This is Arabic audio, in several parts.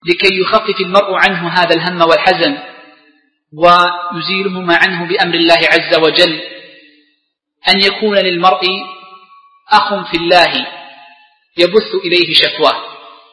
لكي يخفف المرء عنه هذا الهم والحزن ويزيلهما عنه بأمر الله عز وجل، أن يكون للمرء أخ في الله يبث إليه شكواه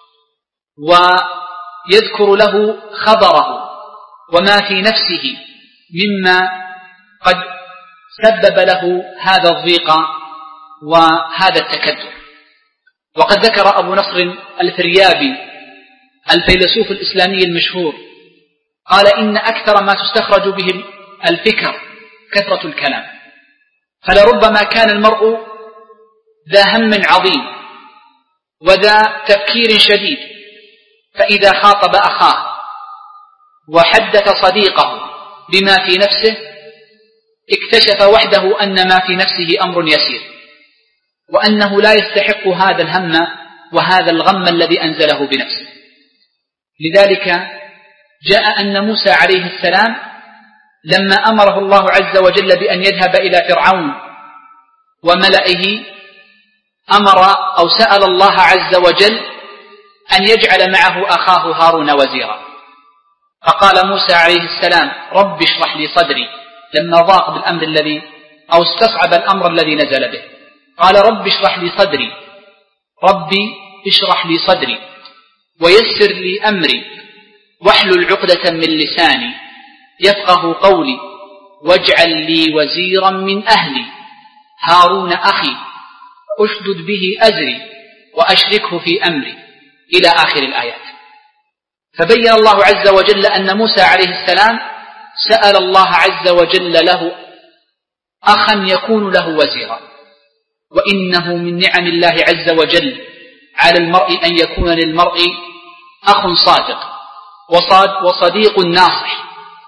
ويذكر له خبره وما في نفسه مما قد سبب له هذا الضيق وهذا التكدر. وقد ذكر أبو نصر الفريابي الفيلسوف الإسلامي المشهور قال: إن أكثر ما تستخرج به الفكر كثرة الكلام، فلربما كان المرء ذا هم عظيم وذا تفكير شديد، فإذا خاطب أخاه وحدث صديقه بما في نفسه اكتشف وحده أن ما في نفسه أمر يسير، وأنه لا يستحق هذا الهم وهذا الغم الذي أنزله بنفسه. لذلك جاء أن موسى عليه السلام لما أمره الله عز وجل بأن يذهب إلى فرعون وملئه أمر أو سأل الله عز وجل أن يجعل معه أخاه هارون وزيرا، فقال موسى عليه السلام: رب اشرح لي صدري، لما ضاق بالأمر الذي أو استصعب الأمر الذي نزل به، قال: رب اشرح لي صدري، ربي اشرح لي صدري ويسر لي أمري واحلل عقدة من لساني يفقه قولي واجعل لي وزيرا من أهلي هارون أخي أشدد به أزري وأشركه في أمري، إلى آخر الآيات. فبين الله عز وجل أن موسى عليه السلام سأل الله عز وجل له أخا يكون له وزيرا، وإنه من نعم الله عز وجل على المرء أن يكون للمرء أخ صادق وصديق ناصح،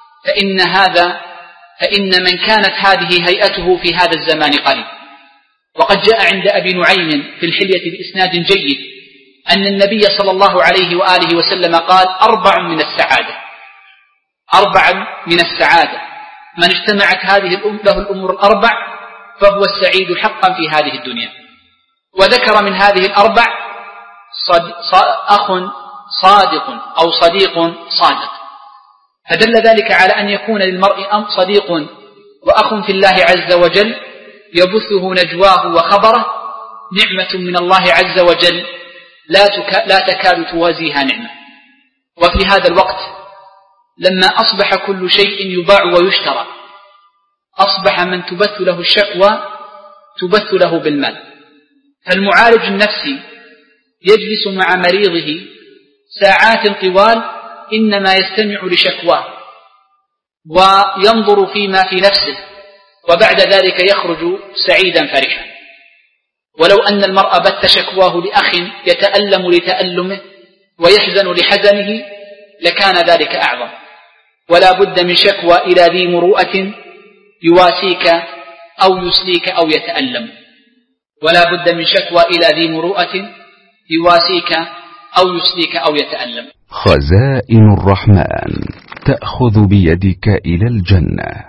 فإن من كانت هذه هيئته في هذا الزمان قليل. وقد جاء عند أبي نعيم في الحلية بإسناد جيد أن النبي صلى الله عليه وآله وسلم قال: 4 من السعادة من اجتمعت هذه له الأمور ال4 فهو السعيد حقا في هذه الدنيا. وذكر من هذه ال4 أخ صادق أو صديق صادق، فدل ذلك على أن يكون للمرء صديق وأخ في الله عز وجل يبثه نجواه وخبره نعمة من الله عز وجل لا تكاد توازيها نعمة. وفي هذا الوقت لما أصبح كل شيء يباع ويشترى، أصبح من تبث له الشكوى تبث له بالمال، فالمعالج النفسي يجلس مع مريضه ساعات طوال إنما يستمع لشكواه وينظر فيما في نفسه، وبعد ذلك يخرج سعيدا فرحا. ولو أن المرء بث شكواه لأخ يتألم لتألمه ويحزن لحزنه لكان ذلك أعظم. ولا بد من شكوى إلى ذي مروءة يواسيك أو يسليك أو يتألم، ولا بد من شكوى إلى ذي مروءة يواسيك أو يسليك أو يتألم. خزائن الرحمن تأخذ بيدك إلى الجنة.